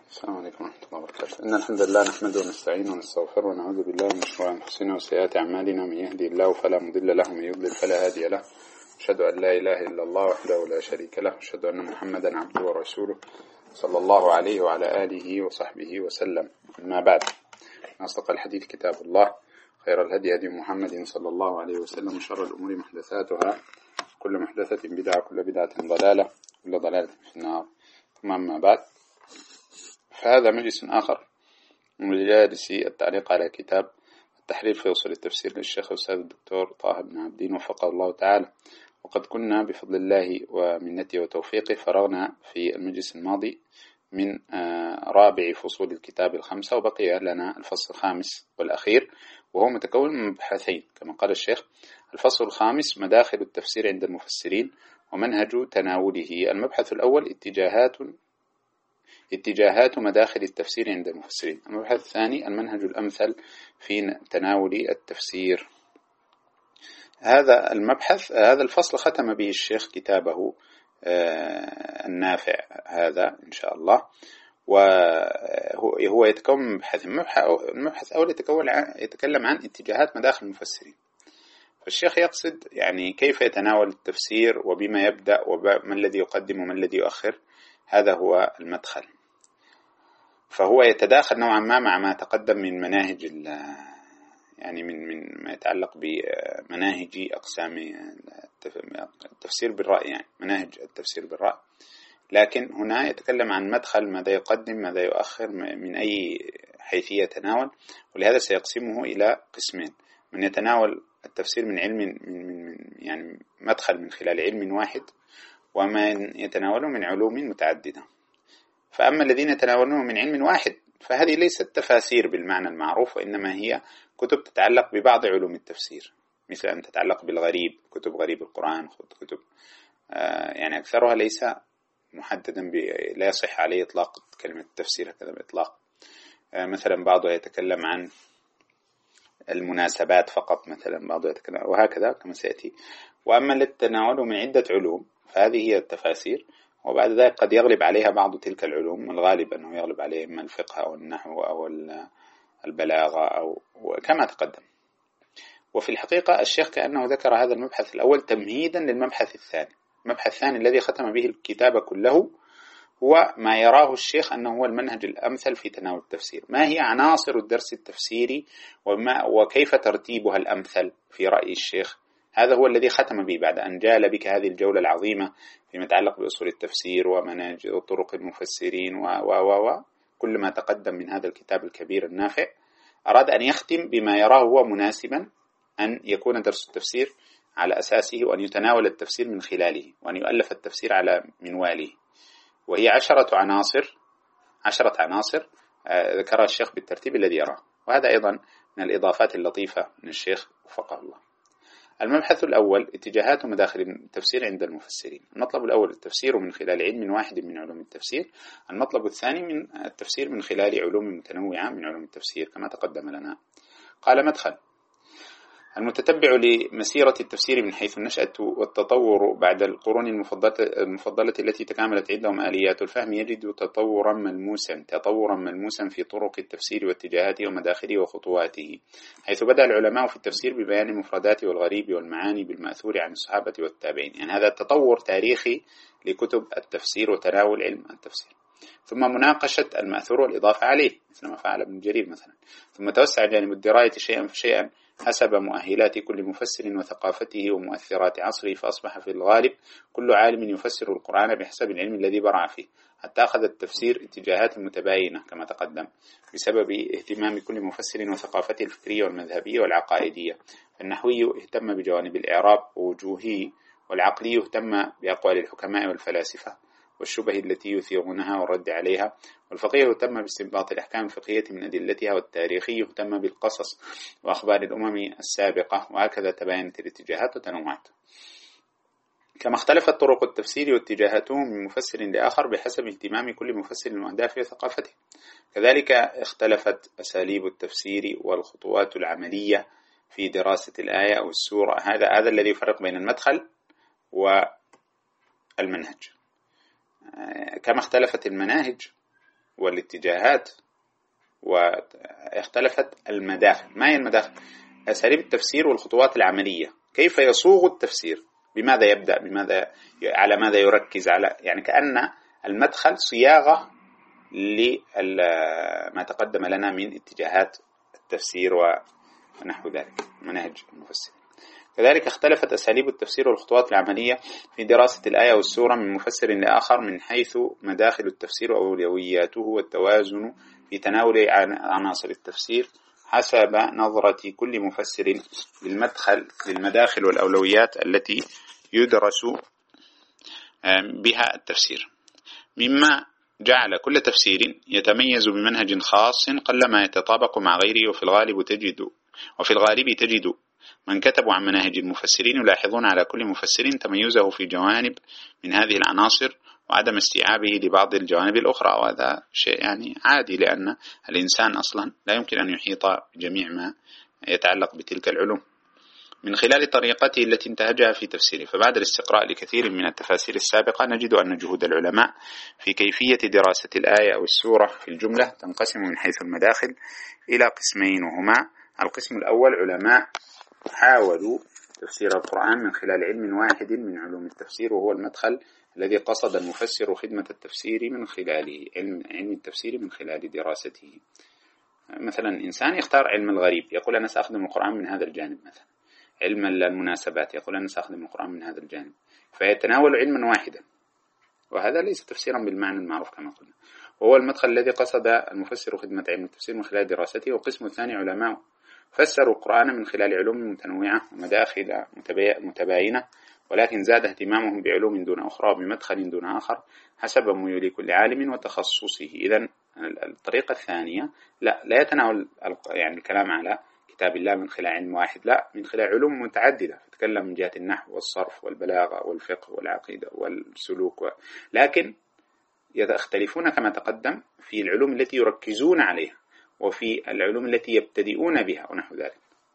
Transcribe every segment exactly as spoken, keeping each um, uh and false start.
السلام عليكم ورحمة الله وبركاته. إن الحمد لله نحمده ونستعينه ونستغفره ونعوذ بالله من شرور أنفسنا وسيئات أعمالنا، من يهدي الله فلا مضل له ومن يضلل فلا هادي له. أشهد أن لا إله إلا الله وحده لا شريك له، أشهد أن محمدا عبده ورسوله صلى الله عليه وعلى آله وصحبه وسلم. أما بعد، أصدق الحديث كتاب الله، خير الهدي هدي محمد صلى الله عليه وسلم، وشر الأمور محدثاتها، كل محدثة بدعة، كل بدعة ضلالة، كل ضلالة في النار. ثم أما بعد، فهذا مجلس آخر من مجالس التعليق على كتاب التحرير في أصول التفسير للشيخ الأستاذ الدكتور طه بن عابدين وفقه الله تعالى. وقد كنا بفضل الله ومنته وتوفيقه فرغنا في المجلس الماضي من رابع فصول الكتاب الخمسة، وبقي لنا الفصل الخامس والأخير، وهو متكون من مبحثين كما قال الشيخ. الفصل الخامس مداخل التفسير عند المفسرين ومنهج تناوله. المبحث الأول اتجاهات اتجاهات مداخل التفسير عند المفسرين. المبحث الثاني المنهج الأمثل في تناول التفسير. هذا المبحث هذا الفصل ختم به الشيخ كتابه النافع هذا إن شاء الله، وهو يتكون من مبحثين. المبحث الأول يتكون يتكلم عن اتجاهات مداخل المفسرين. فالشيخ يقصد يعني كيف يتناول التفسير وبما يبدأ وما الذي يقدم وما الذي يؤخر. هذا هو المدخل، فهو يتداخل نوعا ما مع ما تقدم من مناهج يعني من من ما يتعلق بمناهج أقسام التفسير بالرأي، يعني مناهج التفسير بالرأي، لكن هنا يتكلم عن مدخل، ماذا يقدم ماذا يؤخر من أي حيثية يتناول. ولهذا سيقسمه إلى قسمين: من يتناول التفسير من علم من من يعني مدخل من خلال علم واحد، ومن يتناوله من علوم متعددة. فأما الذين يتناولونه من علم واحد فهذه ليست تفاسير بالمعنى المعروف، وإنما هي كتب تتعلق ببعض علوم التفسير، مثل أن تتعلق بالغريب، كتب غريب القرآن، كتب آه يعني أكثرها ليس محددا ب... لا يصح عليه إطلاق كلمة التفسير هكذا بإطلاق. آه مثلا بعضها يتكلم عن المناسبات فقط، مثلا بعضها يتكلم وهكذا كما سيأتي. وأما التي تتناوله من عدة علوم فهذه هي التفاسير، وبعد ذلك قد يغلب عليها بعض تلك العلوم، والغالب أنه يغلب عليها إما الفقه أو النحو أو البلاغة أو كما تقدم. وفي الحقيقة الشيخ كأنه ذكر هذا المبحث الأول تمهيدا للمبحث الثاني. المبحث الثاني الذي ختم به الكتاب كله هو ما يراه الشيخ أنه هو المنهج الأمثل في تناول التفسير. ما هي عناصر الدرس التفسيري وما وكيف ترتيبها الأمثل في رأي الشيخ. هذا هو الذي ختم به بعد أن جال بك هذه الجولة العظيمة فيما يتعلق بأصول التفسير ومناهج وطرق المفسرين و و و كل ما تقدم من هذا الكتاب الكبير النافع. أراد أن يختم بما يراه هو مناسبا أن يكون درس التفسير على أساسه، وأن يتناول التفسير من خلاله، وأن يؤلف التفسير على منواله. وهي عشرة عناصر عشرة عناصر ذكرها الشيخ بالترتيب الذي يراه، وهذا أيضا من الإضافات اللطيفة من الشيخ وفقه الله. المبحث الأول اتجاهات مداخل التفسير عند المفسرين. المطلب الأول التفسير من خلال علم واحد من علوم التفسير. المطلب الثاني من التفسير من خلال علوم متنوعة من علوم التفسير كما تقدم لنا. قال: مدخل: المتتبع لمسيرة التفسير من حيث النشأة والتطور بعد القرون المفضلة, المفضلة التي تكاملت عندهم آليات الفهم يجد تطورا ملموسا تطورا ملموسا في طرق التفسير واتجاهاته ومداخله وخطواته، حيث بدأ العلماء في التفسير ببيان المفردات والغريب والمعاني بالمأثور عن الصحابة والتابعين. يعني هذا تطور تاريخي لكتب التفسير وتناول علم التفسير، ثم مناقشة المأثور والإضافة عليه مثل ما فعل ابن جرير مثلا، ثم توسع جانب الدراية شيئا فشيئا حسب مؤهلات كل مفسر وثقافته ومؤثرات عصره، فأصبح في الغالب كل عالم يفسر القرآن بحسب العلم الذي برع فيه، حتى أخذ التفسير اتجاهات متباينة كما تقدم بسبب اهتمام كل مفسر وثقافته الفكرية والمذهبية والعقائدية. فالنحوي اهتم بجوانب الإعراب ووجوهه، والعقلي اهتم بأقوال الحكماء والفلاسفة والشبه التي يثيرونها والرد عليها، والفقيه اهتم باستنباط الأحكام الفقهية من أدلتها، والتاريخي اهتم بالقصص وأخبار الأمم السابقة، وهكذا تباينت الاتجاهات وتنوعت. كما اختلفت طرق التفسير واتجاهاته من مفسر لآخر بحسب اهتمام كل مفسر وأهدافه وثقافته، كذلك اختلفت أساليب التفسير والخطوات العملية في دراسة الآية أو السورة. هذا هذا الذي يفرق بين المدخل والمنهج. كما اختلفت المناهج والاتجاهات، واختلفت المداخل. ما هي المداخل؟ أساليب التفسير والخطوات العملية، كيف يصوغ التفسير، بماذا يبدأ، بماذا على ماذا يركز، على يعني كأن المدخل صياغة لما تقدم لنا من اتجاهات التفسير ونحو ذلك مناهج المفسر. كذلك اختلفت أساليب التفسير والخطوات العملية في دراسة الآية والسورة من مفسر لآخر من حيث مداخل التفسير وأولوياته والتوازن في تناول عناصر التفسير حسب نظرة كل مفسر للمدخل للمداخل والأولويات التي يدرس بها التفسير، مما جعل كل تفسير يتميز بمنهج خاص قلما يتطابق مع غيره. وفي الغالب تجد وفي الغالب تجد من كتبوا عن مناهج المفسرين يلاحظون على كل مفسر تميزه في جوانب من هذه العناصر وعدم استيعابه لبعض الجوانب الأخرى، وهذا شيء يعني عادي، لأن الإنسان أصلا لا يمكن أن يحيط بجميع ما يتعلق بتلك العلوم من خلال طريقته التي انتهجها في تفسيره. فبعد الاستقراء لكثير من التفاسير السابقة نجد أن جهود العلماء في كيفية دراسة الآية أو السورة في الجملة تنقسم من حيث المداخل إلى قسمين، وهما: القسم الأول علماء حاولوا تفسير القرآن من خلال علم واحد من علوم التفسير، وهو المدخل الذي قصد المفسر خدمة التفسير من خلاله، علم, علم التفسير من خلال دراسته. مثلا إنسان يختار علم الغريب، يقول أنا سأخدم القرآن من هذا الجانب، مثلا علم المناسبات يقول أنا سأخدم القرآن من هذا الجانب، فيتناول علما واحدا، وهذا ليس تفسيرا بالمعنى المعروف كما قلنا، وهو المدخل الذي قصد المفسر خدمة علم التفسير من خلال دراسته. والقسم الثاني علماء فسروا القرآن من خلال علوم متنوعة ومداخل متباينة، ولكن زاد اهتمامهم بعلوم دون أخرى وبمدخل دون آخر حسب ميول كل عالم وتخصصه. إذن الطريقة الثانية لا لا يتناول يعني الكلام على كتاب الله من خلال علم واحد، لا، من خلال علوم متعددة، تتكلم من جهة النحو والصرف والبلاغة والفقه والعقيدة والسلوك و... لكن يختلفون كما تقدم في العلوم التي يركزون عليها وفي العلوم التي يبتدئون بها ونحو ذلك،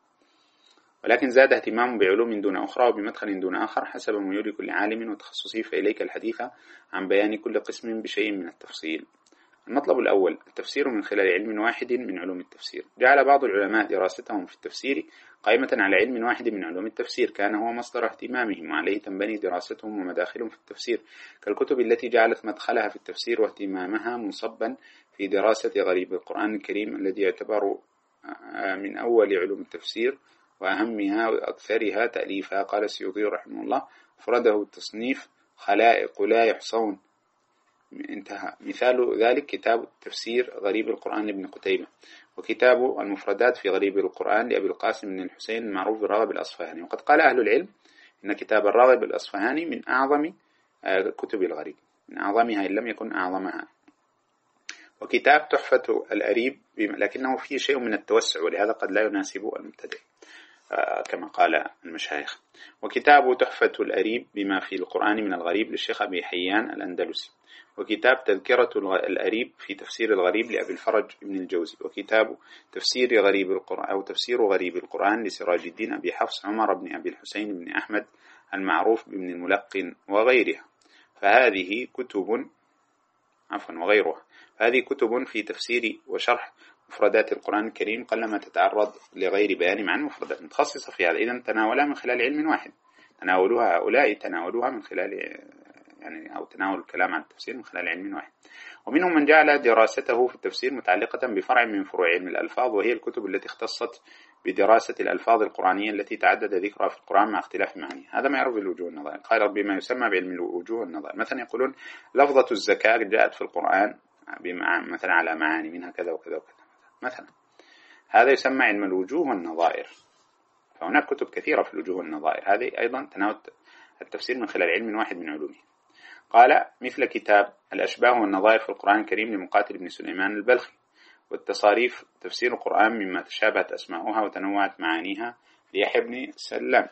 ولكن زاد اهتمام بعلوم دون أخرى وبمدخل دون آخر حسب ميول كل عالم وتخصصه. فإليك الحديث عن بيان كل قسم بشيء من التفصيل. المطلب الأول: التفسير من خلال علم واحد من علوم التفسير. جعل بعض العلماء دراستهم في التفسير قائمة على علم واحد من علوم التفسير كان هو مصدر اهتمامهم، وعليه تنبني دراستهم ومداخلهم في التفسير، كالكتب التي جعلت مدخلها في التفسير واهتمامها منصبا في دراسة غريب القرآن الكريم الذي يعتبر من أول علوم التفسير وأهمها وأكثرها تأليفها. قال السيوطي رحمه الله: أفرده التصنيف خلائق لا يحصون. انتهى. مثال ذلك كتاب تفسير غريب القرآن لابن قتيبة، وكتاب المفردات في غريب القرآن لأبي القاسم بن الحسين المعروف بالراغب الأصفهاني. وقد قال أهل العلم إن كتاب الراغب الأصفهاني من أعظم كتب الغريب، من أعظمها إن لم يكن أعظمها. وكتاب تحفة الأريب لكنه فيه شيء من التوسع، ولهذا قد لا يناسب المبتدئ كما قال المشايخ. وكتاب تحفة الأريب بما في القرآن من الغريب للشيخ أبي حيان الأندلسي. وكتاب تذكرة الأريب في تفسير الغريب لأبي الفرج ابن الجوزي. وكتاب تفسير غريب القرآن أو تفسير غريب القرآن لسراج الدين أبي حفص عمر بن أبي الحسين بن أحمد المعروف بابن الملقن وغيرها. فهذه كتب عفوا وغيرها هذه كتب في تفسير وشرح مفردات القرآن الكريم قلما تتعرض لغير بيان معنى مفردات متخصصة في هذا. إذن تناولها من خلال علم واحد، تناولوها هؤلاء تناولوها من خلال يعني أو تناول الكلام عن التفسير من خلال علم واحد. ومنهم من جعل دراسته في التفسير متعلقة بفرع من فروع علم الألفاظ، وهي الكتب التي اختصت بدراسة الألفاظ القرآنية التي تعدد ذكرها في القرآن مع اختلاف معانيها. هذا ما يعرف بالوجوه النظائر، قال بما يسمى بعلم الوجوه النظائر. مثلا يقولون لفظة الزكاة جاءت في القرآن مثلا على معاني منها كذا وكذا وكذا مثلا، هذا يسمى علم الوجوه والنظائر. فهناك كتب كثيرة في الوجوه والنظائر، هذه أيضا تناول التفسير من خلال علم واحد من علومه. قال مثل كتاب الأشباه والنظائر في القرآن الكريم لمقاتل بن سليمان البلخي، والتصاريف تفسير القرآن مما تشابهت أسماؤها وتنوعت معانيها ليحيى بن سلام،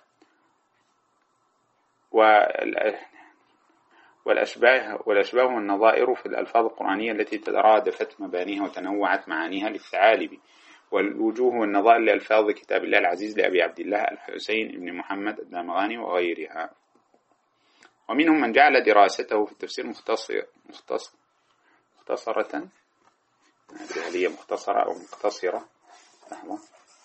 والأشباه والأشباه والنظائر في الألفاظ القرآنية التي ترادفت مبانيها وتنوعت معانيها للثعالبي، والوجوه والنظائر لألفاظ كتاب الله العزيز لأبي عبد الله الحسين بن محمد الدامغاني وغيرها. ومنهم من جعل دراسته في التفسير مختصر مختصر مختصرة هل هي مختصرة أو مقتصرة؟ لحظة.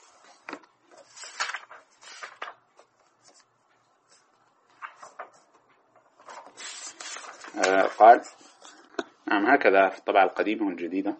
آه قال نعم هكذا في الطبعة القديمة والجديدة،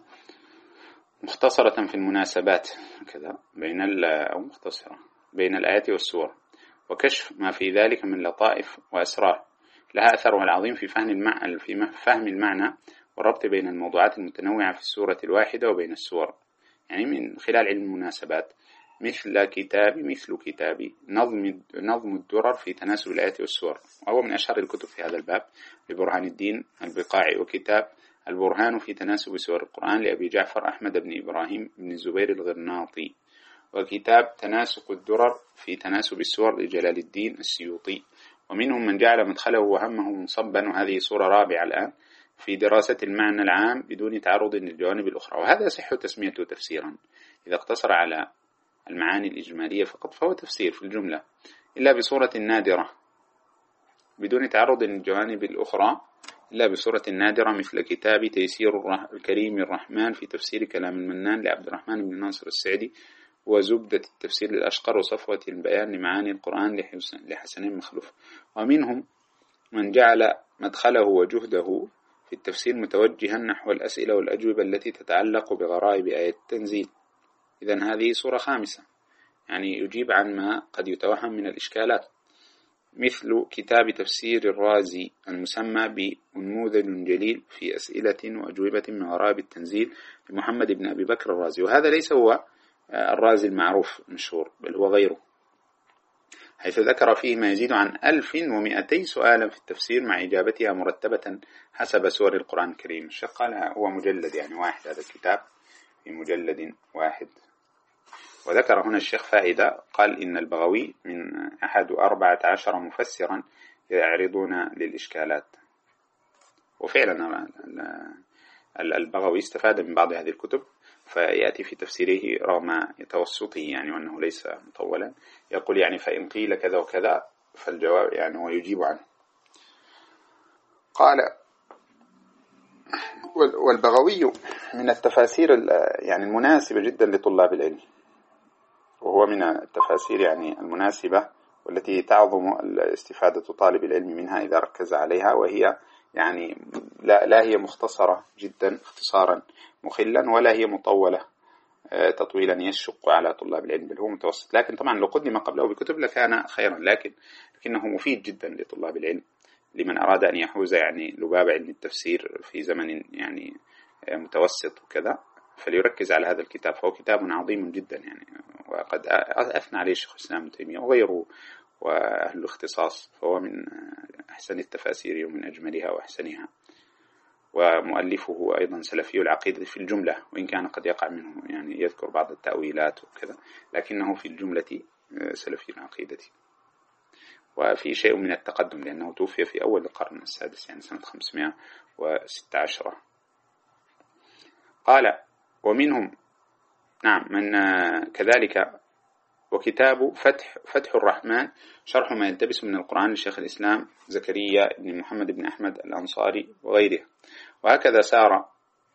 مختصرة في المناسبات كذا بين ال أو مختصرة بين الآيات والسور، وكشف ما في ذلك من لطائف وأسرار لها أثرها العظيم في فهم المعنى في فهم المعنى والربط بين الموضوعات المتنوعة في السورة الواحدة وبين السور، يعني من خلال علم المناسبات، مثل كتاب مثل كتاب نظم نظم الدرر في تناسب الآيات والسور، وهو من أشهر الكتب في هذا الباب لبرهان الدين البقاعي، وكتاب البرهان في تناسب سور القرآن لأبي جعفر أحمد بن إبراهيم بن الزبير الغرناطي، وكتاب تناسق الدرر في تناسب السور لجلال الدين السيوطي. ومنهم من جعل مدخله وهمه منصبا، وهذه صورة رابعة الآن في دراسة المعنى العام بدون تعرض للجوانب الأخرى، وهذا يصح تسميته تفسيرا إذا اقتصر على المعاني الإجمالية فقط فهو تفسير في الجملة، إلا بصورة نادرة بدون تعرض للجوانب الأخرى، إلا بصورة نادرة مثل كتاب تيسير الكريم الرحمن في تفسير كلام المنان لعبد الرحمن بن ناصر السعدي، وزبدة التفسير للأشقر، وصفوة البيان لمعاني القرآن لحسنين مخلوف. ومنهم من جعل مدخله وجهده في التفسير متوجها نحو الأسئلة والأجوبة التي تتعلق بغرائب آية التنزيل. إذن هذه صورة خامسة، يعني يجيب عن ما قد يتوهم من الإشكالات، مثل كتاب تفسير الرازي المسمى بنموذج جليل في أسئلة وأجوبة من غرائب التنزيل لمحمد بن أبي بكر الرازي، وهذا ليس هو الرازي المعروف المشهور بل هو غيره، حيث ذكر فيه ما يزيد عن ألف ومئتي سؤالا في التفسير مع إجابتها مرتبة حسب سور القرآن الكريم. الشيخ قال هو مجلد يعني واحد، هذا الكتاب في مجلد واحد. وذكر هنا الشيخ فائدة، قال إن البغوي من أحد أربعة عشر مفسرا يعرضون للإشكالات، وفعلا البغوي استفاد من بعض هذه الكتب، فيأتي في تفسيره رغم توسطه يعني وأنه ليس مطولا، يقول يعني فإن قيل كذا وكذا فالجواب يعني ويجيب عنه. قال والبغوي من التفاسير يعني المناسبة جدا لطلاب العلم، وهو من التفاسير يعني المناسبة والتي تعظم الاستفادة طالب العلم منها إذا ركز عليها، وهي يعني لا, لا هي مختصرة جدا اختصارا مخلا، ولا هي مطولة تطويلا يشق على طلاب العلم، بل هو متوسط. لكن طبعا لو قدم قبله بكتب لكان خيرا، لكن لكنه مفيد جدا لطلاب العلم لمن أراد أن يحوز يعني لباب علم التفسير في زمن يعني متوسط وكذا، فليركز على هذا الكتاب، فهو كتاب عظيم جدا يعني، وقد أثنى عليه الشيخ الإسلام ابن تيمية وغيره وأهل الاختصاص، فهو من أحسن التفاسير ومن أجملها وأحسنها. ومؤلفه أيضا سلفي العقيدة في الجملة، وإن كان قد يقع منه يعني يذكر بعض التأويلات وكذا، لكنه في الجملة سلفي العقيدة، وفي شيء من التقدم لأنه توفي في أول القرن السادس يعني سنة خمسمائة وستة عشر. قال ومنهم نعم من كذلك وكتاب فتح فتح الرحمن شرح ما يلتبس من القرآن لشيخ الإسلام زكريا بن محمد بن أحمد الأنصاري وغيره. وهكذا سار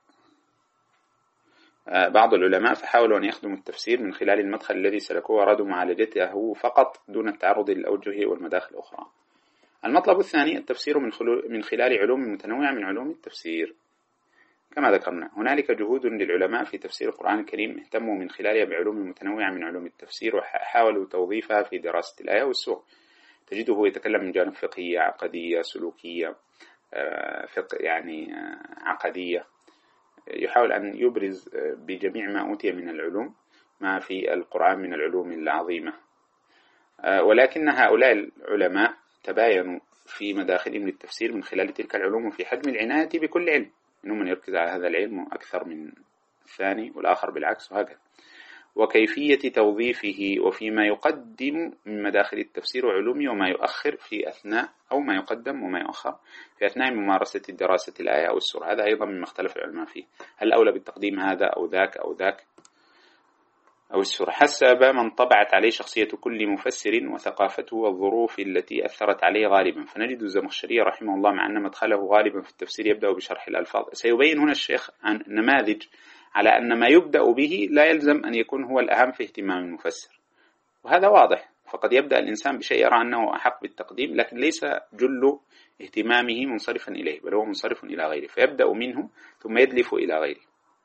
بعض العلماء فحاولوا أن يخدموا التفسير من خلال المدخل الذي سلكوه وأرادوا معالجته فقط دون التعرض للأوجه والمداخل الأخرى. المطلب الثاني التفسير من, من خلال علوم متنوعة من علوم التفسير. كما ذكرنا هنالك جهود للعلماء في تفسير القرآن الكريم اهتموا من خلالها بعلوم متنوعة من علوم التفسير وحاولوا توظيفها في دراسة الآية والسورة. تجده يتكلم من جانب فقهية عقدية سلوكية فقه يعني عقدية، يحاول أن يبرز بجميع ما أوتي من العلوم ما في القرآن من العلوم العظيمة. ولكن هؤلاء العلماء تباينوا في مداخلهم للتفسير من خلال تلك العلوم وفي حجم العناية بكل علم، منهم من يركز على هذا العلم أكثر من الثاني والآخر بالعكس وهكذا، وكيفية توظيفه وفيما يقدم من مداخل التفسير وعلومه وما يؤخر في أثناء أو ما يقدم وما يؤخر في أثناء ممارسة دراسة الآية أو السورة. هذا أيضا مما اختلف العلماء فيه، هل أولى بالتقديم هذا أو ذاك أو ذاك أو السورة، حسب من طبعت عليه شخصية كل مفسر وثقافته والظروف التي أثرت عليه غالبا. فنجد الزمخشري رحمه الله مع أن مدخله غالبا في التفسير يبدأ بشرح الألفاظ. سيبين هنا الشيخ عن نماذج على أن ما يبدأ به لا يلزم أن يكون هو الأهم في اهتمام المفسر، وهذا واضح. فقد يبدأ الإنسان بشيء يرى أنه أحق بالتقديم، لكن ليس جل اهتمامه منصرفا إليه، بل هو منصرف إلى غيره، فيبدأ منه ثم يدلف إلى غيره.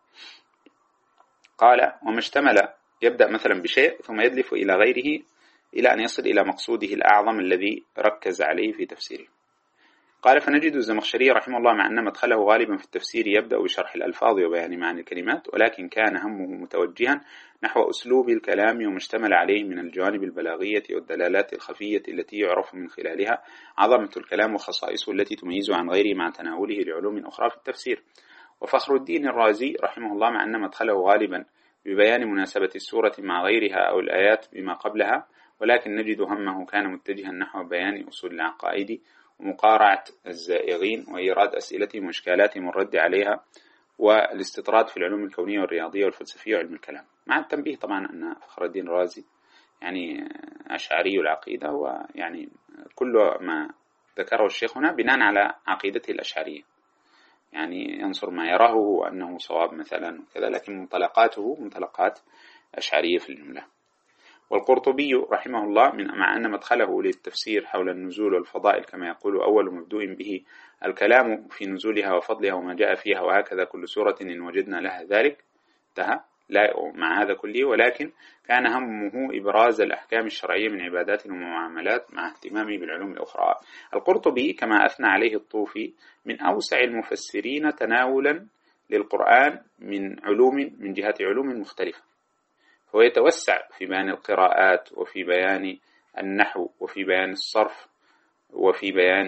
قال: وما اشتمل، يبدأ مثلا بشيء ثم يدلف إلى غيره إلى أن يصل إلى مقصوده الأعظم الذي ركز عليه في تفسيره. قال: فنجد الزمخشري رحمه الله مع أن مدخله غالبا في التفسير يبدأ بشرح الألفاظ وبيان معاني الكلمات، ولكن كان همه متوجها نحو أسلوب الكلام وما اشتمل عليه من الجوانب البلاغية والدلالات الخفية التي يعرف من خلالها عظمة الكلام وخصائصه التي تميزه عن غيره مع تناوله لعلوم أخرى في التفسير. وفخر الدين الرازي رحمه الله مع أن مدخله غالبا ببيان مناسبة السورة مع غيرها أو الآيات بما قبلها، ولكن نجد همه كان متجها نحو بيان أصول العقائد ومقارعة الزائغين وإيراد أسئلتهم وإشكالاتهم والرد عليها والاستطراد في العلوم الكونية والرياضية والفلسفية وعلم الكلام، مع التنبيه طبعا أن فخر الدين الرازي يعني أشعري العقيدة، ويعني كل ما ذكره الشيخ هنا بناء على عقيدته الأشعرية، يعني ينصر ما يراه أنه صواب مثلا وكذا، لكن منطلقاته منطلقات أشعرية في الجملة. والقرطبي رحمه الله من مع أن مدخله للتفسير حول النزول والفضائل كما يقول أول مبدوء به الكلام في نزولها وفضلها وما جاء فيها، وهكذا كل سورة إن وجدنا لها ذلك انتهى، لا مع هذا كله، ولكن كان همه إبراز الأحكام الشرعية من عبادات ومعاملات مع اهتمامه بالعلوم الأخرى. القرطبي كما أثنى عليه الطوفي من أوسع المفسرين تناولا للقرآن من علوم من جهة علوم مختلفة، هو يتوسع في بيان القراءات وفي بيان النحو وفي بيان الصرف وفي بيان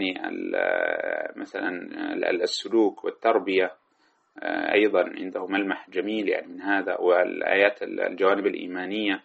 مثلا السلوك والتربية، أيضا عنده ملمح جميل يعني من هذا، والآيات الجوانب الإيمانية،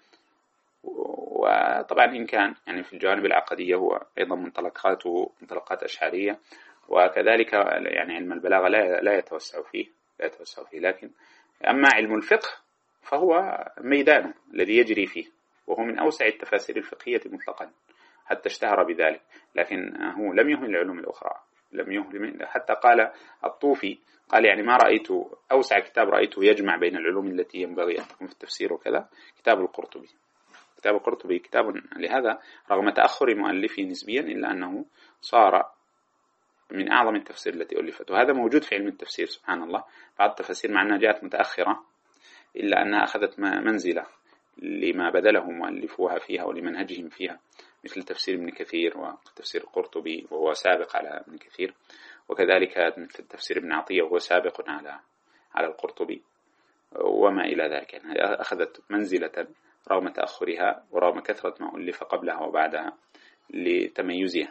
وطبعا إن كان يعني في الجوانب العقدية هو أيضا منطلقاته منطلقات أشعرية، وكذلك يعني علم البلاغة لا لا يتوسع فيه لا يتوسع فيه لكن أما علم الفقه فهو ميدانه الذي يجري فيه، وهو من أوسع التفاسير الفقهية مطلقا حتى اشتهر بذلك، لكن هو لم يهمل العلوم الأخرى، لم يهمل. حتى قال الطوفي قال يعني ما رأيت أوسع كتاب رأيته يجمع بين العلوم التي ينبغي أن تكون في التفسير وكذا كتاب القرطبي. كتاب القرطبي كتاب لهذا رغم تأخر مؤلفه نسبيا إلا أنه صار من أعظم التفسير التي ألفت، وهذا موجود في علم التفسير سبحان الله. بعض التفاسير مع أنها جاءت متأخرة إلا أنها أخذت منزلة لما بذله مؤلفوها فيها ولمنهجهم فيها، مثل تفسير ابن كثير وتفسير القرطبي وهو سابق على ابن كثير، وكذلك مثل تفسير ابن عطية وهو سابق على على القرطبي وما إلى ذلك، يعني أخذت منزلة رغم تأخرها ورغم كثرة ما ألف قبلها وبعدها لتميزها.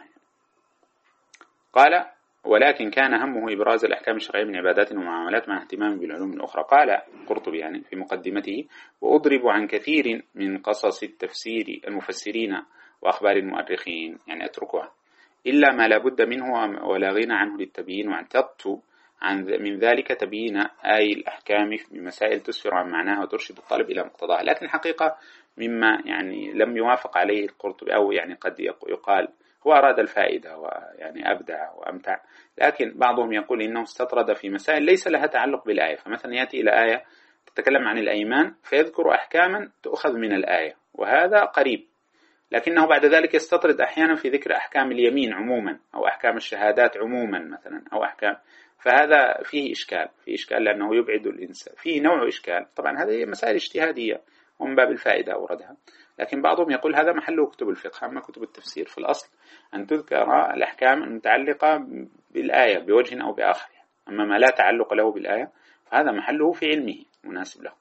قال: ولكن كان همه إبراز الأحكام الشرعية من عبادات ومعاملات مع اهتمام بالعلوم الأخرى. قال القرطبي يعني في مقدمته: وأضرب عن كثير من قصص التفسير المفسرين وأخبار المؤرخين، يعني أتركها إلا ما لا بد منه ولا غنى عنه للتبيين، واعتدت عن من ذلك تبيين آي الأحكام بمسائل تسفر عن معناها وترشد الطالب إلى مقتضاها. لكن الحقيقة مما يعني لم يوافق عليه القرطبي، أو يعني قد يقال هو أراد الفائدة ويعني أبدع وأمتع، لكن بعضهم يقول إنه استطرد في مسائل ليس لها تعلق بالآية، فمثلا يأتي إلى آية تتكلم عن الأيمان فيذكر أحكاما تؤخذ من الآية وهذا قريب، لكنه بعد ذلك يستطرد أحيانا في ذكر أحكام اليمين عموما أو أحكام الشهادات عموما مثلا أو أحكام، فهذا فيه إشكال فيه إشكال لأنه يبعد الإنسان، فيه نوع إشكال. طبعا هذه مسائل اجتهادية ومن باب الفائدة أوردها، لكن بعضهم يقول هذا محله كتب الفقه أما كتب التفسير، في الأصل أن تذكر الأحكام المتعلقة بالآية بوجه أو بآخر، أما ما لا تعلق له بالآية فهذا محله في علمه مناسب له.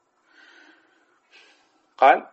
قال: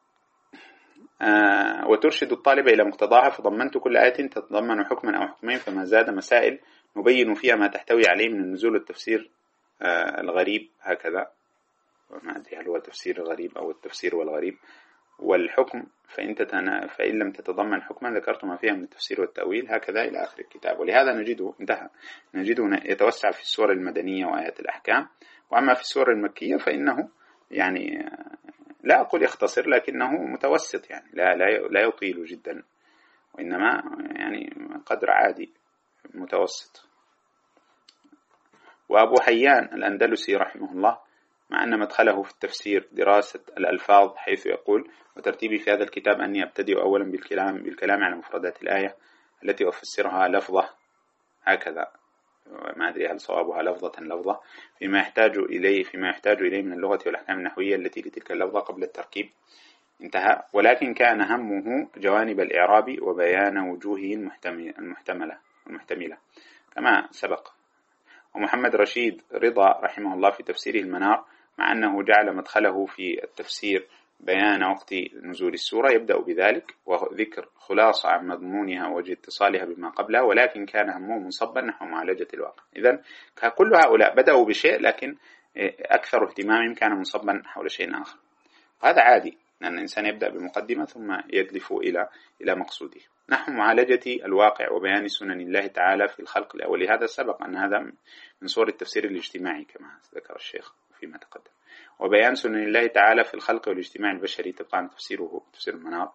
آه وترشد الطالب إلى مقتضاها، فضمنت كل آية تتضمن حكما أو حكمين فما زاد مسائل نبين فيها ما تحتوي عليه من النزول والتفسير آه الغريب، هكذا ما أدري هل هو التفسير الغريب أو التفسير والغريب، والحكم فإن, تتنا فإن لم تتضمن حكما ذكرت ما فيها من التفسير والتأويل، هكذا إلى آخر الكتاب. ولهذا نجده انتهى نجده يتوسع في السور المدنية وآيات الأحكام، وأما في السور المكية فإنه يعني لا أقول يختصر لكنه متوسط، يعني لا لا لا يطيل جدا، وإنما يعني قدر عادي متوسط. وأبو حيان الأندلسي رحمه الله مع أن مدخله في التفسير دراسة الألفاظ، حيث يقول: وترتيبي في هذا الكتاب أني أبتدئ أولا بالكلام, بالكلام على مفردات الآية التي أفسرها لفظة، هكذا ما أدري هل صوابها لفظة لفظة، فيما يحتاج إليه فيما يحتاج إليه من اللغة والأحكام النحوية التي لتلك اللفظة قبل التركيب، انتهى. ولكن كان همه جوانب الإعراب وبيان وجوهه المحتملة المحتملة كما سبق. ومحمد رشيد رضا رحمه الله في تفسيره المنار، مع أنه جعل مدخله في التفسير بيان وقت نزول السورة، يبدأ بذلك وذكر خلاصة عن مضمونها وجه اتصالها بما قبلها، ولكن كان همه منصبا نحو معالجة الواقع. إذن كل هؤلاء بدأوا بشيء، لكن أكثر اهتمامهم كان منصبا حول شيء آخر. وهذا عادي، لأن الإنسان يبدأ بمقدمة ثم يدلف إلى إلى مقصوده، نحو معالجة الواقع وبيان سنن الله تعالى في الخلق الأول. لهذا سبق أن هذا من صور التفسير الاجتماعي كما ذكر الشيخ فيما تقدم، وبيان سنن الله تعالى في الخلق والاجتماع البشري طبعا تفسيره تفسير المنار،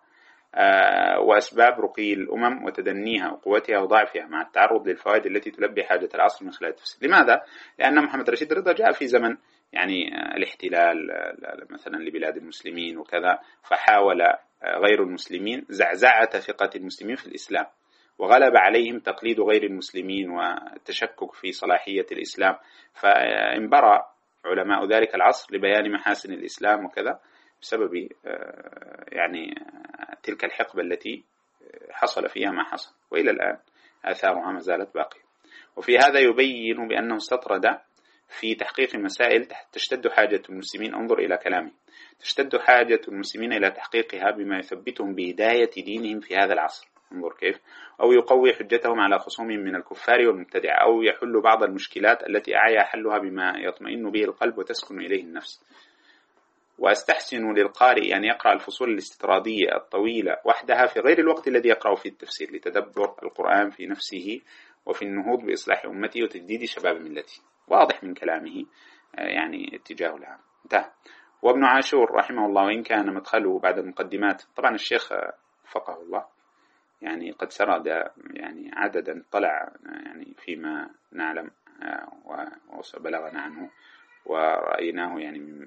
آه وأسباب رقي الأمم وتدنيها وقوتها وضعفها مع التعرض للفوائد التي تلبي حاجة العصر من خلال التفسير. لماذا؟ لأن محمد رشيد رضا جاء في زمن يعني الاحتلال مثلا لبلاد المسلمين وكذا، فحاول غير المسلمين زعزعة ثقة المسلمين في الإسلام، وغلب عليهم تقليد غير المسلمين والتشكك في صلاحية الإسلام، فانبرى علماء ذلك العصر لبيان محاسن الإسلام وكذا، بسبب يعني تلك الحقبة التي حصل فيها ما حصل، وإلى الآن آثارها ما زالت باقية. وفي هذا يبين بأنه استطرد في تحقيق مسائل تشتد حاجة المسلمين، انظر إلى كلامه، تشتد حاجة المسلمين إلى تحقيقها بما يثبتهم بهداية دينهم في هذا العصر، انظر كيف، أو يقوي حجتهم على خصومهم من الكفار والمبتدع، أو يحل بعض المشكلات التي أعيا حلها بما يطمئن به القلب وتسكن إليه النفس. وأستحسن للقارئ أن يقرأ الفصول الاستطرادية الطويلة وحدها في غير الوقت الذي يقرأ فيه التفسير، لتدبر القرآن في نفسه وفي النهوض بإصلاح أمته وتجديد شباب ملته. واضح من كلامه يعني اتجاه العام. انتهى. وابن عاشور رحمه الله، وإن كان مدخله بعد المقدمات، طبعا الشيخ فقه الله يعني قد سرد يعني عددا طلع يعني فيما نعلم وبلغنا عنه ورأيناه يعني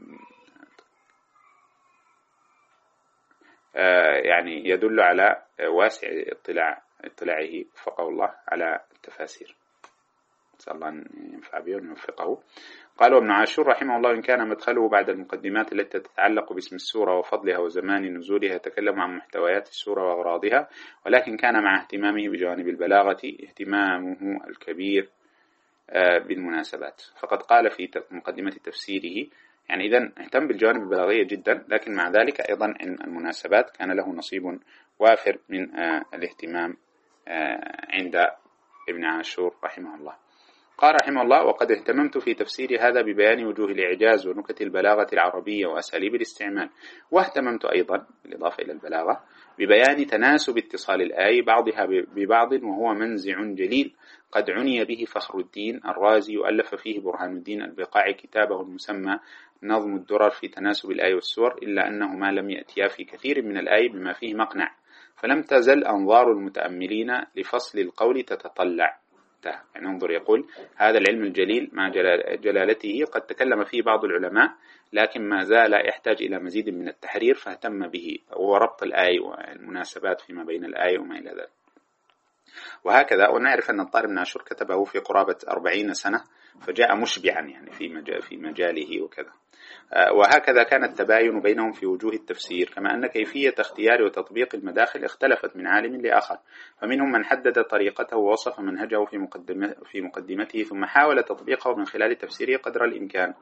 يعني يدل على واسع اطلاع اطلاعه فقه الله على التفاسير، نسأل الله أن ينفع به ونوفقه. قال ابن عاشور رحمه الله: إن كان مدخله بعد المقدمات التي تتعلق باسم السورة وفضلها وزمان نزولها يتكلم عن محتويات السورة وأغراضها، ولكن كان مع اهتمامه بجوانب البلاغة اهتمامه الكبير بالمناسبات. فقد قال في مقدمة تفسيره يعني إذن اهتم بالجوانب البلاغية جدا، لكن مع ذلك أيضا المناسبات كان له نصيب وافر من الاهتمام عند ابن عاشور رحمه الله. قال رحمه الله: وقد اهتممت في تفسير هذا ببيان وجوه الإعجاز ونكت البلاغة العربية وأساليب الاستعمال، واهتممت أيضا بالإضافة إلى البلاغة ببيان تناسب اتصال الآية بعضها ببعض، وهو منزع جليل قد عني به فخر الدين الرازي، وألف فيه برهان الدين البقاعي كتابه المسمى نظم الدرر في تناسب الآية والسور، إلا أنهما لم يأتيا في كثير من الآية بما فيه مقنع، فلم تزل أنظار المتأملين لفصل القول تتطلع. يعني انظر، يقول هذا العلم الجليل مع جلالته قد تكلم فيه بعض العلماء، لكن ما زال يحتاج إلى مزيد من التحرير، فاهتم به وربط الآية والمناسبات فيما بين الآية وما إلى ذلك. وهكذا، ونعرف أن الطاهر بن عاشور كتبه في قرابة أربعين سنة، فجاء مشبعا يعني في مجال في مجاله وكذا. وهكذا كان التباين بينهم في وجوه التفسير، كما أن كيفية اختيار وتطبيق المداخل اختلفت من عالم لآخر، فمنهم من حدد طريقته ووصف منهجه في مقدمة في مقدمته، ثم حاول تطبيقه من خلال تفسيره قدر الإمكان،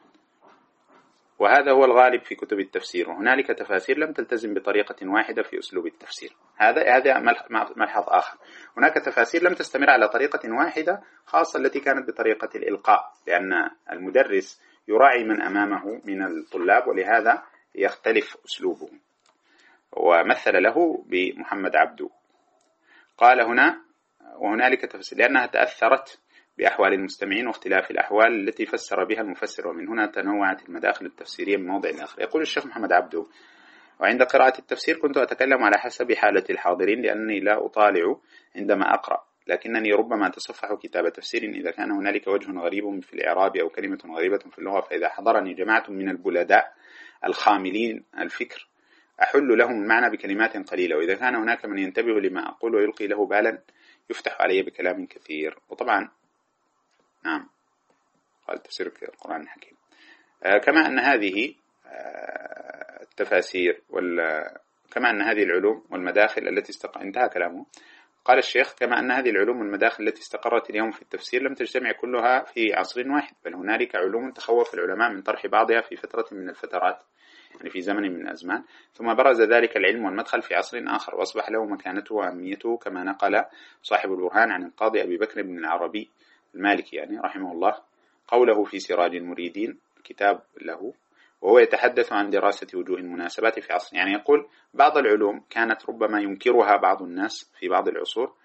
وهذا هو الغالب في كتب التفسير. وهنالك تفاسير لم تلتزم بطريقة واحدة في أسلوب التفسير، هذا هذا ملحظ آخر. هناك تفاسير لم تستمر على طريقة واحدة، خاصة التي كانت بطريقة الإلقاء، لأن المدرس يراعي من أمامه من الطلاب، ولهذا يختلف أسلوبه. ومثل له بمحمد عبدو، قال هنا: وهنالك تفسير لأنها تأثرت بأحوال المستمعين واختلاف الأحوال التي فسر بها المفسر، ومن هنا تنوعت المداخل التفسيرية من موضع آخر. يقول الشيخ محمد عبدو: وعند قراءة التفسير كنت أتكلم على حسب حالة الحاضرين، لأنني لا أطالع عندما أقرأ، لكنني ربما أتصفح كتاب تفسير إذا كان هنالك وجه غريب في الإعراب أو كلمة غريبة في اللغة، فإذا حضرني جماعة من البلداء الخاملين الفكر أحل لهم المعنى بكلمات قليلة، وإذا كان هناك من ينتبه لما أقول ويلقي له بالا يفتح عليه بكلام كثير. وطبعا نعم قال تفسير القرآن الحكيم. آه كما أن هذه آه التفاسير كما أن هذه العلوم والمداخل التي استق... انتهى كلامه. قال الشيخ: كما أن هذه العلوم والمداخل التي استقرت اليوم في التفسير لم تجتمع كلها في عصر واحد، بل هنالك علوم تخوف العلماء من طرح بعضها في فترة من الفترات، يعني في زمن من الأزمان، ثم برز ذلك العلم والمدخل في عصر آخر وأصبح له مكانته وأهميته، كما نقل صاحب البرهان عن القاضي أبي بكر بن العربي المالكي يعني رحمه الله قوله في سراج المريدين، كتاب له، وهو يتحدث عن دراسة وجوه المناسبات في عصر، يعني يقول بعض العلوم كانت ربما ينكرها بعض الناس في بعض العصور،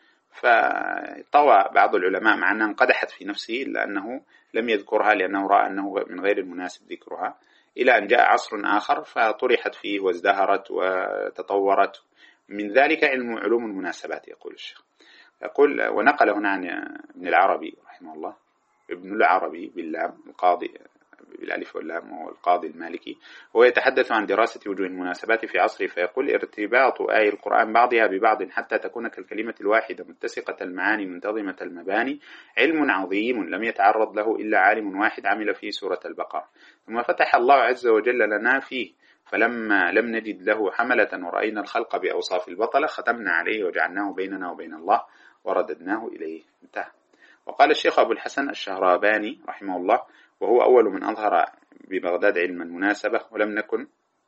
فطوى بعض العلماء مع أنها انقدحت في نفسه إلا أنه لم يذكرها لأنه رأى أنه من غير المناسب ذكرها، إلى أن جاء عصر آخر فطرحت فيه وازدهرت وتطورت. من ذلك علم علوم المناسبات. يقول الشيخ، يقول ونقل هنا عن ابن العربي رحمه الله، ابن العربي باللام القاضي بالالف واللام والقاضي المالكي، هو يتحدث عن دراسة وجوه المناسبات في عصره، فيقول: ارتباط آي القرآن بعضها ببعض حتى تكون كالكلمة الواحدة متسقة المعاني منتظمة المباني علم عظيم لم يتعرض له إلا عالم واحد عمل فيه سورة البقرة، ثم فتح الله عز وجل لنا فيه، فلما لم نجد له حملة ورأينا الخلق بأوصاف البطلة ختمنا عليه وجعلناه بيننا وبين الله ورددناه إليه. انتهى. وقال الشيخ أبو الحسن الشهراباني رحمه الله، وهو أول من أظهر ببغداد علم المناسبة ولم نكن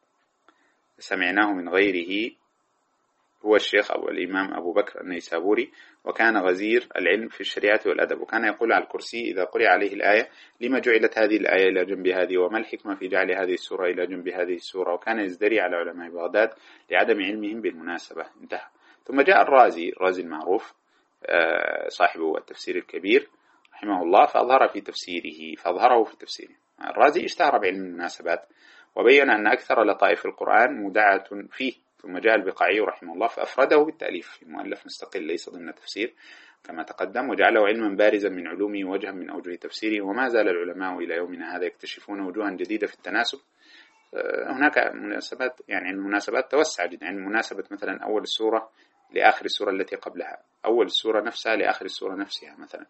سمعناه من غيره، هو الشيخ أبو الإمام أبو بكر النيسابوري، وكان غزير العلم في الشريعة والأدب، وكان يقول على الكرسي إذا قرئ عليه الآية: لما جعلت هذه الآية إلى جنب هذه، وما الحكمة في جعل هذه السورة إلى جنب هذه السورة، وكان يزدري على علماء بغداد لعدم علمهم بالمناسبة. انتهى. ثم جاء الرازي الرازي المعروف صاحب التفسير الكبير رحمه الله، فأظهر في تفسيره فأظهره في تفسيره. الرازي اشتهر بعلم المناسبات وبين أن أكثر لطائف القرآن مودعة فيه، ثم جاء البقاعي رحمه الله فأفرده بالتأليف في مؤلف مستقل ليس ضمن تفسير كما تقدم، وجعله علما بارزا من علومه وجها من أوجه تفسيره. وما زال العلماء إلى يومنا هذا يكتشفون وجوها جديدة في التناسب. هناك مناسبات، يعني المناسبات توسع جدا، يعني مناسبة مثلا أول السورة لآخر السورة التي قبلها، أول السورة نفسها لآخر السورة نفسها مثلا،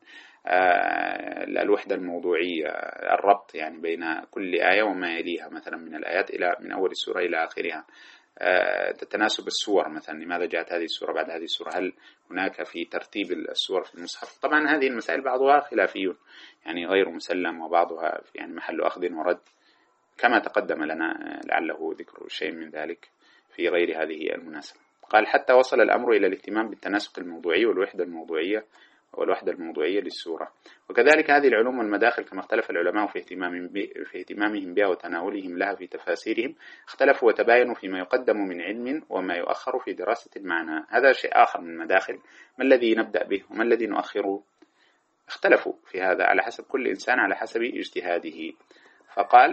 الوحدة الموضوعية، الربط يعني بين كل آية وما يليها مثلا من الآيات إلى من أول السورة إلى آخرها، تتناسب السور مثلا، لماذا جاءت هذه السورة بعد هذه السورة، هل هناك في ترتيب السور في المصحف. طبعا هذه المسائل بعضها خلافي يعني غير مسلم، وبعضها يعني محل أخذ ورد كما تقدم لنا، لعله ذكر شيء من ذلك في غير هذه المناسبة. قال: حتى وصل الأمر إلى الاهتمام بالتناسق الموضوعي والوحدة الموضوعية والوحدة الموضوعية للسورة. وكذلك هذه العلوم والمداخل كما اختلف العلماء في اهتمامهم في اهتمامهم بها وتناولهم لها في تفاسيرهم، اختلفوا وتباينوا فيما يقدم من علم وما يؤخر في دراسة المعنى. هذا شيء آخر من المداخل. ما الذي نبدأ به وما الذي نؤخره؟ اختلفوا في هذا على حسب كل إنسان على حسب اجتهاده. فقال: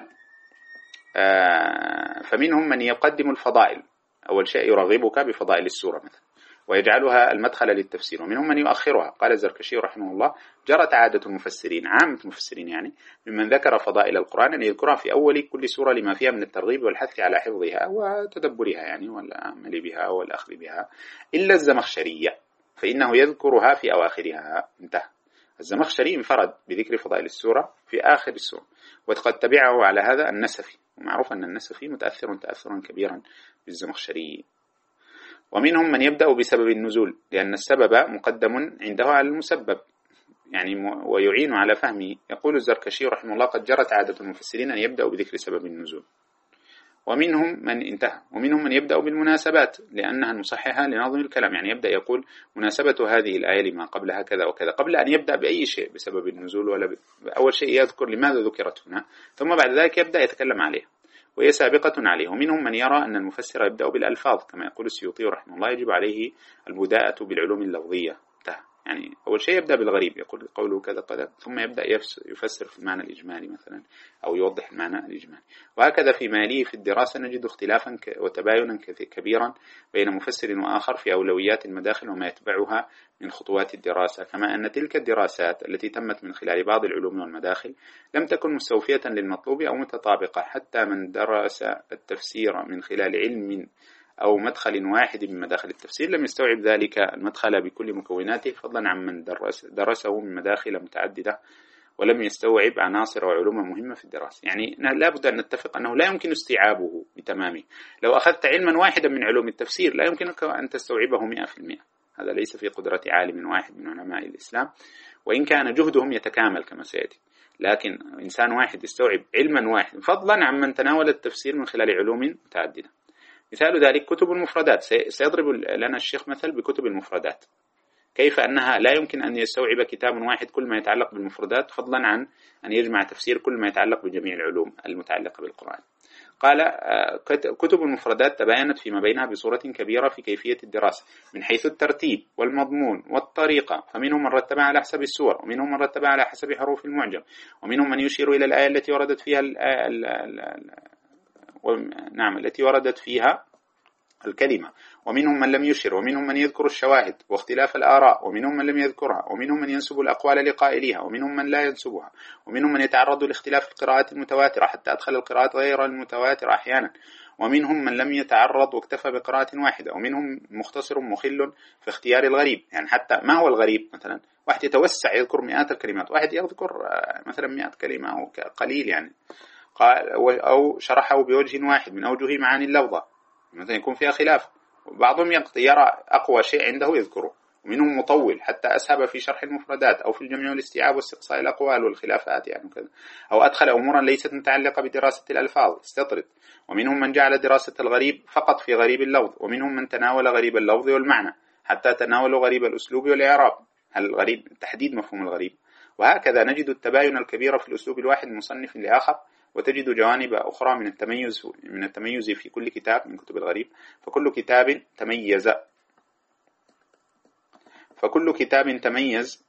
آه فمنهم من يقدم الفضائل، أول شيء يرغبك بفضائل السورة مثلا ويجعلها المدخل للتفسير، ومنهم من يؤخرها. قال الزركشي رحمه الله: جرت عادة المفسرين، عامة المفسرين يعني، ممن ذكر فضائل القرآن أن يذكرها في أول كل سورة لما فيها من الترغيب والحث على حفظها وتدبرها يعني والعمل بها والأخذ بها، إلا الزمخشرية فإنه يذكرها في أواخرها. انتهى. الزمخشري انفرد بذكر فضائل السورة في آخر السورة، وقد تبعه على هذا النسفي، ومعروف أن النسفي متأثر تأثرا كبيرا بالزمخشري. ومنهم من يبدأ بسبب النزول، لأن السبب مقدم عنده على المسبب يعني ويعين على فهمه. يقول الزركشي رحمه الله: قد جرت عادة المفسرين أن يبدأوا بذكر سبب النزول. ومنهم من انتهى ومنهم من يبدأ بالمناسبات لأنها المصححة لنظم الكلام، يعني يبدأ يقول مناسبة هذه الآية لما قبلها كذا وكذا، قبل أن يبدأ بأي شيء بسبب النزول، ولا ب... أول شيء يذكر لماذا ذكرت هنا، ثم بعد ذلك يبدأ يتكلم عليه وهي سابقة عليه. ومنهم من يرى أن المفسر يبدأ بالألفاظ كما يقول السيوطي رحمه الله: يجب عليه البداءة بالعلوم اللفظية، يعني أول شيء يبدأ بالغريب، يقول قوله كذا كذا، ثم يبدأ يفسر في المعنى الإجمالي مثلا أو يوضح المعنى الإجمالي. وهكذا فيما يليه في الدراسة نجد اختلافا وتباينا كبيرا بين مفسر وآخر في أولويات المداخل وما يتبعها من خطوات الدراسة، كما أن تلك الدراسات التي تمت من خلال بعض العلوم والمداخل لم تكن مستوفية للمطلوب أو متطابقة. حتى من درس التفسير من خلال علم أو مدخل واحد من مداخل التفسير لم يستوعب ذلك المدخل بكل مكوناته، فضلا عن من درس درسه من مداخل متعددة ولم يستوعب عناصر وعلوم مهمة في الدراسة. يعني لا بد أن نتفق أنه لا يمكن استيعابه بتمامه. لو أخذت علما واحدا من علوم التفسير لا يمكنك أن تستوعبه مئة في المئة، هذا ليس في قدرة عالم واحد من علماء الإسلام، وإن كان جهدهم يتكامل كما سيأتي، لكن إنسان واحد يستوعب علما واحد، فضلا عن من تناول التفسير من خلال علوم متعددة. مثال ذلك كتب المفردات. سيضرب لنا الشيخ مثل بكتب المفردات، كيف أنها لا يمكن أن يستوعب كتاب واحد كل ما يتعلق بالمفردات، فضلا عن أن يجمع تفسير كل ما يتعلق بجميع العلوم المتعلقة بالقرآن. قال كتب المفردات تباينت فيما بينها بصورة كبيرة في كيفية الدراسة من حيث الترتيب والمضمون والطريقة، فمنهم من رتب على حسب السور، ومنهم من رتب على حسب حروف المعجم، ومنهم من يشير إلى الآية التي وردت فيها ال ال ال نعم التي وردت فيها الكلمة، ومنهم من لم يشر، ومنهم من يذكر الشواهد واختلاف الآراء، ومنهم من لم يذكرها، ومنهم من ينسب الأقوال لقائليها، ومنهم من لا ينسبها، ومنهم من يتعرض لاختلاف القراءات المتواترة حتى أدخل القراءات غير المتواترة أحيانا، ومنهم من لم يتعرض واكتفى بقراءة واحدة، ومنهم مختصر مخل في اختيار الغريب. يعني حتى ما هو الغريب؟ مثلا واحد يتوسع يذكر مئات الكلمات، واحد يذكر مثلا مئة كلمة أو قليل يعني، قال أو شرحه بوجه واحد من أوجه معاني اللفظة مثلا يكون فيها خلاف، وبعضهم يرى أقوى شيء عنده يذكره، ومنهم مطول حتى أسهب في شرح المفردات أو في الجمع والاستيعاب واستقصاء الأقوال والخلافات يعني كذا، أو أدخل أمورا ليست متعلقة بدراسة الألفاظ استطرد، ومنهم من جعل دراسة الغريب فقط في غريب اللفظ، ومنهم من تناول غريب اللفظ والمعنى حتى تناولوا غريب الأسلوب والإعراب، هل الغريب تحديد مفهوم الغريب. وهكذا نجد التباين الكبير في الأسلوب الواحد مصنف لآخر، وتجد جوانب أخرى من التميز من التميز في كل كتاب من كتب الغريب، فكل كتاب تميز فكل كتاب تميز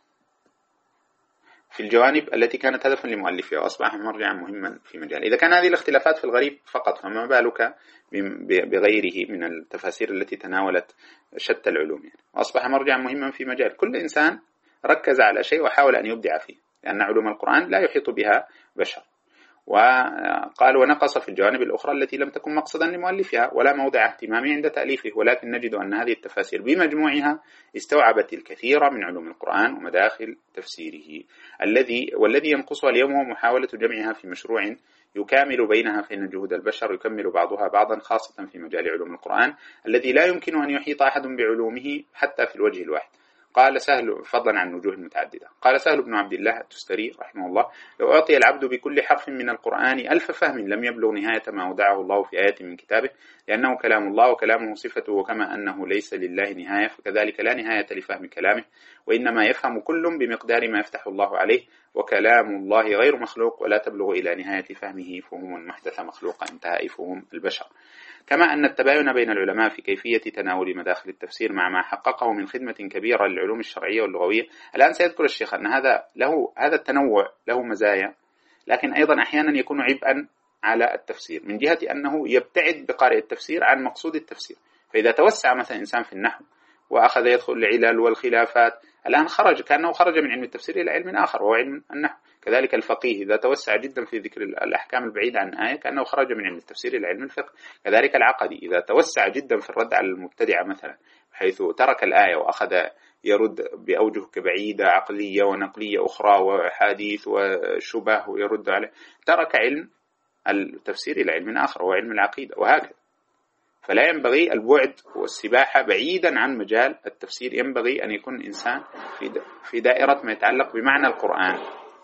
في الجوانب التي كانت هدفا لمؤلفها وأصبح مرجعا مهما في مجال. إذا كان هذه الاختلافات في الغريب فقط، فما بالك بغيره من التفاسير التي تناولت شتى العلوم يعني، وأصبح مرجعا مهما في مجال. كل إنسان ركز على شيء وحاول أن يبدع فيه، لأن علوم القرآن لا يحيط بها بشر. وقال ونقص في الجوانب الأخرى التي لم تكن مقصدا لمؤلفها ولا موضع اهتمامه عند تأليفه، ولكن نجد أن هذه التفاسير بمجموعها استوعبت الكثير من علوم القرآن ومداخل تفسيره، الذي والذي ينقصها اليوم هو محاولة جمعها في مشروع يكامل بينها، فإن جهود البشر يكمل بعضها بعضا، خاصة في مجال علوم القرآن الذي لا يمكن أن يحيط أحد بعلومه حتى في الوجه الواحد. قال سهل فضلا عن وجوه متعددة. قال سهل بن عبد الله التستري رحمه الله: لو أعطي العبد بكل حرف من القرآن ألف فهم لم يبلغ نهاية ما أودعه الله في آية من كتابه، لأنه كلام الله وكلامه صفته، وكما أنه ليس لله نهاية فكذلك لا نهاية لفهم كلامه، وإنما يفهم كل بمقدار ما يفتح الله عليه، وكلام الله غير مخلوق ولا تبلغ إلى نهاية فهمه فهم محدث مخلوق، انتهى فهم البشر. كما أن التباين بين العلماء في كيفية تناول مداخل التفسير مع ما حققه من خدمة كبيرة للعلوم الشرعية واللغوية. الآن سيذكر الشيخ أن هذا له هذا التنوع له مزايا، لكن أيضا أحيانا يكون عبئا على التفسير من جهة أنه يبتعد بقارئ التفسير عن مقصود التفسير. فإذا توسع مثلا إنسان في النحو وأخذ يدخل العلل والخلافات، الآن خرج كأنه خرج من علم التفسير إلى علم آخر وهو علم النحو. كذلك الفقيه إذا توسع جدا في ذكر الأحكام البعيدة عن آية كأنه خرج من علم التفسير إلى علم الفقه. كذلك العقدي إذا توسع جدا في الرد على المبتدعة مثلا، حيث ترك الآية وأخذ يرد بأوجه بعيدة عقلية ونقلية أخرى وحديث وشبه ويرد عليه، ترك علم التفسير إلى علم آخر وهو علم العقيدة، وهكذا. فلا ينبغي البعد والسباحة بعيدا عن مجال التفسير، ينبغي أن يكون إنسان في دائرة ما يتعلق بمعنى القرآن.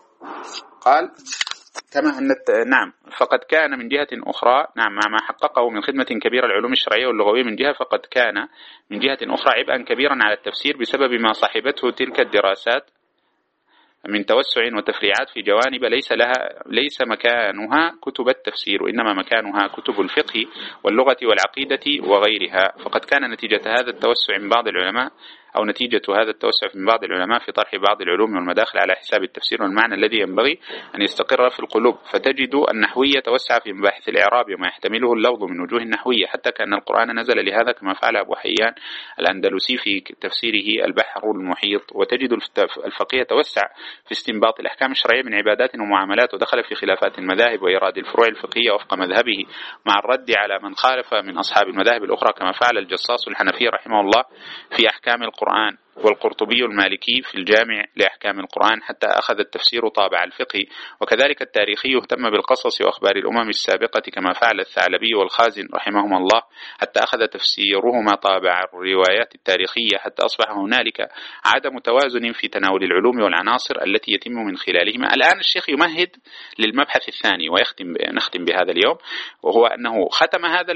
قال كما أن نعم فقد كان من جهة أخرى نعم مع ما حققه من خدمة كبيرة العلوم الشرعية واللغوية من جهة، فقد كان من جهة أخرى عبئا كبيرا على التفسير بسبب ما صاحبته تلك الدراسات من توسع وتفريعات في جوانب ليس لها ليس مكانها كتب التفسير، وإنما مكانها كتب الفقه واللغة والعقيدة وغيرها. فقد كان نتيجة هذا التوسع من بعض العلماء أو نتيجة هذا التوسع من بعض العلماء في طرح بعض العلوم والمداخل على حساب التفسير والمعنى الذي ينبغي أن يستقر في القلوب، فتجد النحوية توسع في مباحث الإعراب وما يحتمله اللفظ من وجوه النحوية، حتى كأن القرآن نزل لهذا كما فعل أبو حيان الأندلسي في تفسيره البحر المحيط. وتجد الفقيه توسع في استنباط الأحكام الشرعية من عبادات ومعاملات، ودخل في خلافات المذاهب وإيراد الفروع الفقهية وفق مذهبه مع الرد على من خالف من أصحاب المذاهب الأخرى، كما فعل الجصاص الحنفي رحمه الله في أحكام القرآن، والقرطبي المالكي في الجامع لأحكام القرآن، حتى أخذ التفسير طابع الفقه. وكذلك التاريخي اهتم بالقصص وأخبار الأمم السابقة كما فعل الثعلبي والخازن رحمهما الله، حتى أخذ تفسيرهما طابع الروايات التاريخية، حتى أصبح هنالك عدم توازن في تناول العلوم والعناصر التي يتم من خلالهما. الآن الشيخ يمهد للمبحث الثاني، ويختم نختم بهذا اليوم، وهو أنه ختم هذا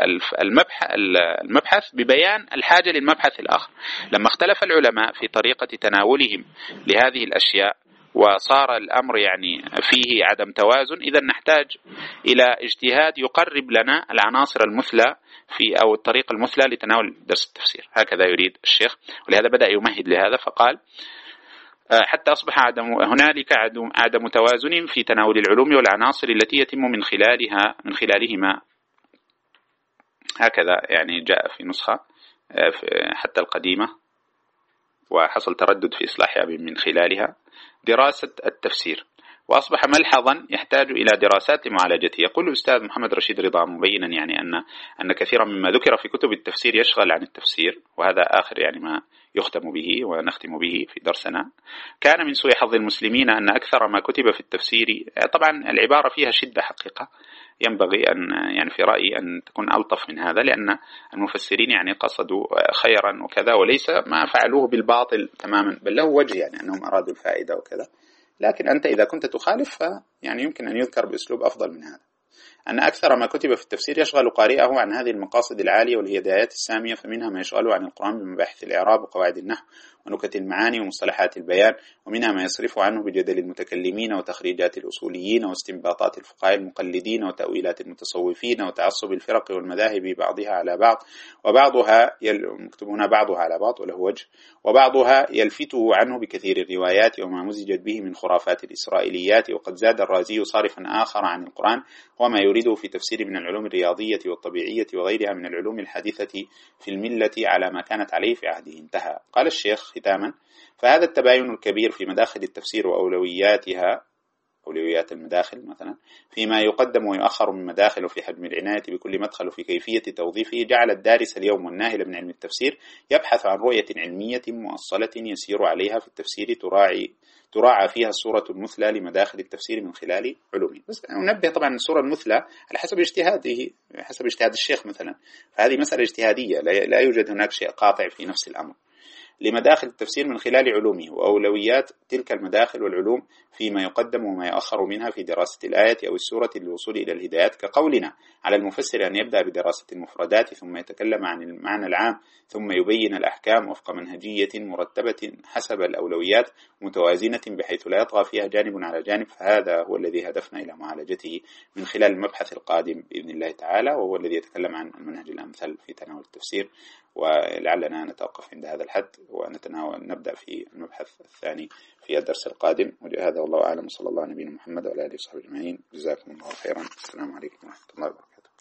المبحث ببيان الحاجة للمبحث الآخر. لما اختلف العلماء في طريقة تناولهم لهذه الأشياء وصار الأمر يعني فيه عدم توازن، إذا نحتاج إلى اجتهاد يقرب لنا العناصر المثلى في أو الطريقة المثلى لتناول درس التفسير. هكذا يريد الشيخ، ولهذا بدأ يمهد لهذا فقال حتى أصبح عدم هنالك عدم, عدم توازن في تناول العلوم والعناصر التي يتم من خلالها من خلالهما. هكذا يعني جاء في نسخة حتى القديمة، وحصل تردد في إصلاحها من خلالها دراسة التفسير، وأصبح ملحظا يحتاج إلى دراسات معالجته. يقول الأستاذ محمد رشيد رضا مبينا يعني أن أن كثيرا مما ذكر في كتب التفسير يشغل عن التفسير، وهذا آخر يعني ما يختم به ونختم به في درسنا. كان من سوء حظ المسلمين أن أكثر ما كتب في التفسير، طبعا العبارة فيها شدة حقيقة، ينبغي أن يعني في رأيي أن تكون ألطف من هذا، لأن المفسرين يعني قصدوا خيرا وكذا، وليس ما فعلوه بالباطل تماما، بل له وجه يعني أنهم أرادوا الفائدة وكذا. لكن أنت إذا كنت تخالف يعني يمكن أن يذكر بأسلوب أفضل من هذا، أن أكثر ما كتب في التفسير يشغل قارئه عن هذه المقاصد العالية والهدايات السامية، فمنها ما يشغله عن القرآن بمباحث الإعراب وقواعد النحو ونكت المعاني ومصطلحات البيان، ومنها ما يصرف عنه بجدل المتكلمين وتخريجات الأصوليين واستنباطات الفقهاء المقلدين وتأويلات المتصوفين وتعصب الفرق والمذاهب بعضها على بعض، وبعضها مكتوب هنا بعضها على بعض وله وجه، وبعضها يلفته عنه بكثير الروايات وما مزجت به من خرافات الإسرائيليات. وقد زاد الرازي صارفا آخر عن القرآن وما يريده في تفسير من العلوم الرياضية والطبيعية وغيرها من العلوم الحديثة في الملة على ما كانت عليه في عهده. انتهى. قال الشيخ ختاما: فهذا التباين الكبير في مداخل التفسير وأولوياتها، أولويات المداخل مثلا، فيما يقدم ويؤخر من مداخل، وفي حجم العناية بكل مدخل وفي كيفية توظيفه، جعل الدارس اليوم والناهل من علم التفسير يبحث عن رؤية علمية مؤصلة يسير عليها في التفسير، تراعي تراعى فيها الصورة المثلى لمداخل التفسير من خلال علومه. بس ننبه طبعا الصورة المثلى على حسب اجتهاده، حسب اجتهاد الشيخ مثلا، فهذه مسألة اجتهادية، لا يوجد هناك شيء قاطع في نفس الأمر. لمداخل التفسير من خلال علومه، وأولويات تلك المداخل والعلوم فيما يقدم وما يؤخر منها في دراسة الآية أو السورة للوصول إلى الهدايات، كقولنا على المفسر أن يبدأ بدراسة المفردات ثم يتكلم عن المعنى العام ثم يبين الأحكام وفق منهجية مرتبة حسب الأولويات متوازنة بحيث لا يطغى فيها جانب على جانب. فهذا هو الذي هدفنا إلى معالجته من خلال المبحث القادم بإذن الله تعالى، وهو الذي يتكلم عن المنهج الأمثل في تناول التفسير. ولعلنا نتوقف عند هذا الحد ونتناول نبدأ في المبحث الثاني في الدرس القادم. وهذا والله أعلم، صلى الله على نبينا محمد وعلى آله وصحبه أجمعين. جزاكم الله خيرا. السلام عليكم ورحمة الله وبركاته.